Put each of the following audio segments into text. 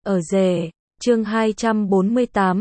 Ở rể, chương 248,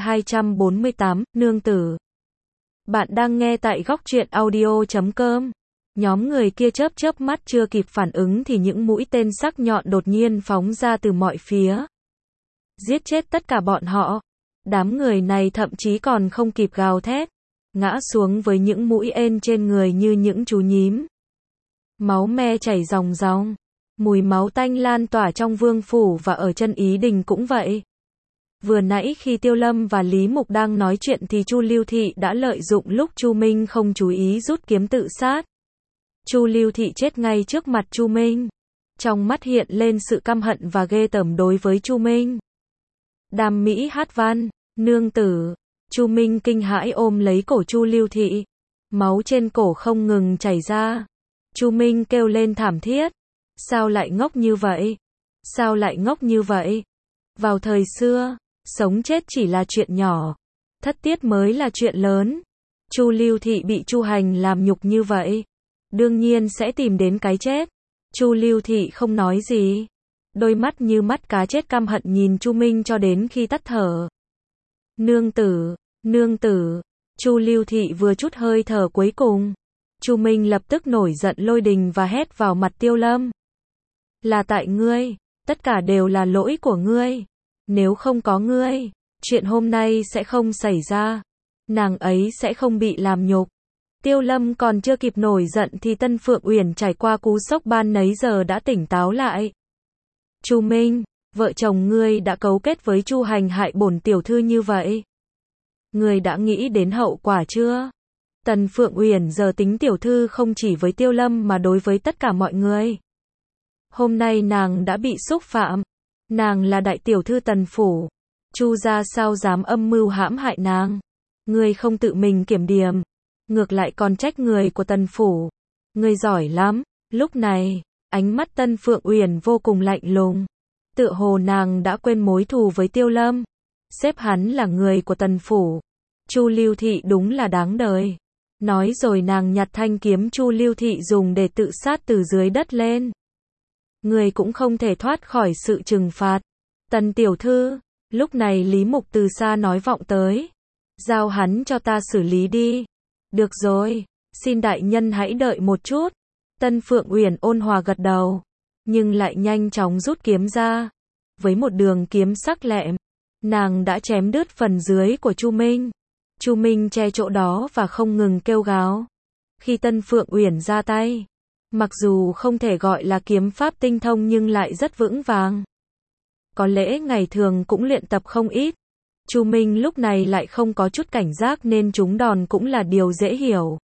C248, nương tử. Bạn đang nghe tại góc truyện audio.com. Nhóm người kia chớp chớp mắt chưa kịp phản ứng thì những mũi tên sắc nhọn đột nhiên phóng ra từ mọi phía. Giết chết tất cả bọn họ. Đám người này thậm chí còn không kịp gào thét, ngã xuống với những mũi ên trên người như những chú nhím. Máu me chảy ròng ròng. Mùi máu tanh lan tỏa trong vương phủ và ở chân Ý Đình cũng vậy. Vừa nãy khi Tiêu Lâm và Lý Mục đang nói chuyện thì Chu Lưu Thị đã lợi dụng lúc Chu Minh không chú ý rút kiếm tự sát. Chu Lưu Thị chết ngay trước mặt Chu Minh. Trong mắt hiện lên sự căm hận và ghê tởm đối với Chu Minh. Đàm Mỹ hát văn, nương tử. Chu Minh kinh hãi ôm lấy cổ Chu Lưu Thị. Máu trên cổ không ngừng chảy ra. Chu Minh kêu lên thảm thiết. Sao lại ngốc như vậy? Sao lại ngốc như vậy? Vào thời xưa, sống chết chỉ là chuyện nhỏ, thất tiết mới là chuyện lớn. Chu Lưu Thị bị Chu Hành làm nhục như vậy, đương nhiên sẽ tìm đến cái chết. Chu Lưu Thị không nói gì, đôi mắt như mắt cá chết căm hận nhìn Chu Minh cho đến khi tắt thở. Nương tử, nương tử. Chu Lưu Thị vừa chút hơi thở cuối cùng, Chu Minh lập tức nổi giận lôi đình và hét vào mặt Tiêu Lâm. Là tại ngươi, tất cả đều là lỗi của ngươi. Nếu không có ngươi, chuyện hôm nay sẽ không xảy ra. Nàng ấy sẽ không bị làm nhục. Tiêu Lâm còn chưa kịp nổi giận thì Tân Phượng Uyển trải qua cú sốc ban nấy giờ đã tỉnh táo lại. Chu Minh, vợ chồng ngươi đã cấu kết với Chu Hành hại bổn tiểu thư như vậy. Ngươi đã nghĩ đến hậu quả chưa? Tần Phượng Uyển giờ tính tiểu thư không chỉ với Tiêu Lâm mà đối với tất cả mọi người. Hôm nay nàng đã bị xúc phạm. Nàng là đại tiểu thư Tần phủ. Chu gia sao dám âm mưu hãm hại nàng? Ngươi không tự mình kiểm điểm, ngược lại còn trách người của Tần phủ. Ngươi giỏi lắm. Lúc này, ánh mắt Tân Phượng Uyển vô cùng lạnh lùng. Tựa hồ nàng đã quên mối thù với Tiêu Lâm. Xếp hắn là người của Tần phủ. Chu Lưu Thị đúng là đáng đời. Nói rồi nàng nhặt thanh kiếm Chu Lưu Thị dùng để tự sát từ dưới đất lên. Người cũng không thể thoát khỏi sự trừng phạt. Tần tiểu thư, lúc này Lý Mục từ xa nói vọng tới. Giao hắn cho ta xử lý đi. Được rồi, xin đại nhân hãy đợi một chút. Tân Phượng Uyển ôn hòa gật đầu, nhưng lại nhanh chóng rút kiếm ra. Với một đường kiếm sắc lẹm, nàng đã chém đứt phần dưới của Chu Minh. Chu Minh che chỗ đó và không ngừng kêu gào. Khi Tân Phượng Uyển ra tay, mặc dù không thể gọi là kiếm pháp tinh thông nhưng lại rất vững vàng. Có lẽ ngày thường cũng luyện tập không ít. Chu Minh lúc này lại không có chút cảnh giác nên trúng đòn cũng là điều dễ hiểu.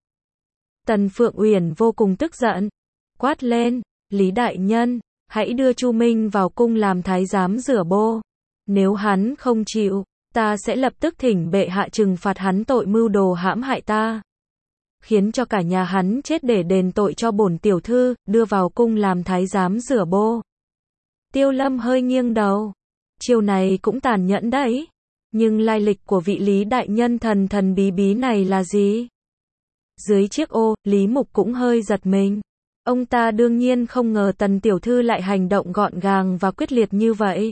Tần Phượng Uyển vô cùng tức giận, quát lên, Lý đại nhân, hãy đưa Chu Minh vào cung làm thái giám rửa bô. Nếu hắn không chịu, ta sẽ lập tức thỉnh bệ hạ trừng phạt hắn tội mưu đồ hãm hại ta. Khiến cho cả nhà hắn chết để đền tội cho bổn tiểu thư, đưa vào cung làm thái giám rửa bô. Tiêu Lâm hơi nghiêng đầu. Chiêu này cũng tàn nhẫn đấy. Nhưng lai lịch của vị Lý đại nhân thần thần bí bí này là gì? Dưới chiếc ô, Lý Mục cũng hơi giật mình. Ông ta đương nhiên không ngờ Tần tiểu thư lại hành động gọn gàng và quyết liệt như vậy.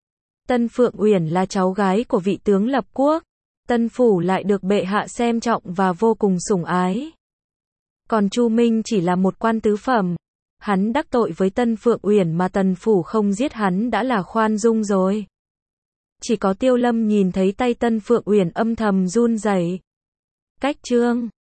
Tân Phượng Uyển là cháu gái của vị tướng lập quốc. Tân phủ lại được bệ hạ xem trọng và vô cùng sủng ái. Còn Chu Minh chỉ là một quan tứ phẩm. Hắn đắc tội với Tân Phượng Uyển mà Tần phủ không giết hắn đã là khoan dung rồi. Chỉ có Tiêu Lâm nhìn thấy tay Tân Phượng Uyển âm thầm run rẩy. Cách trương,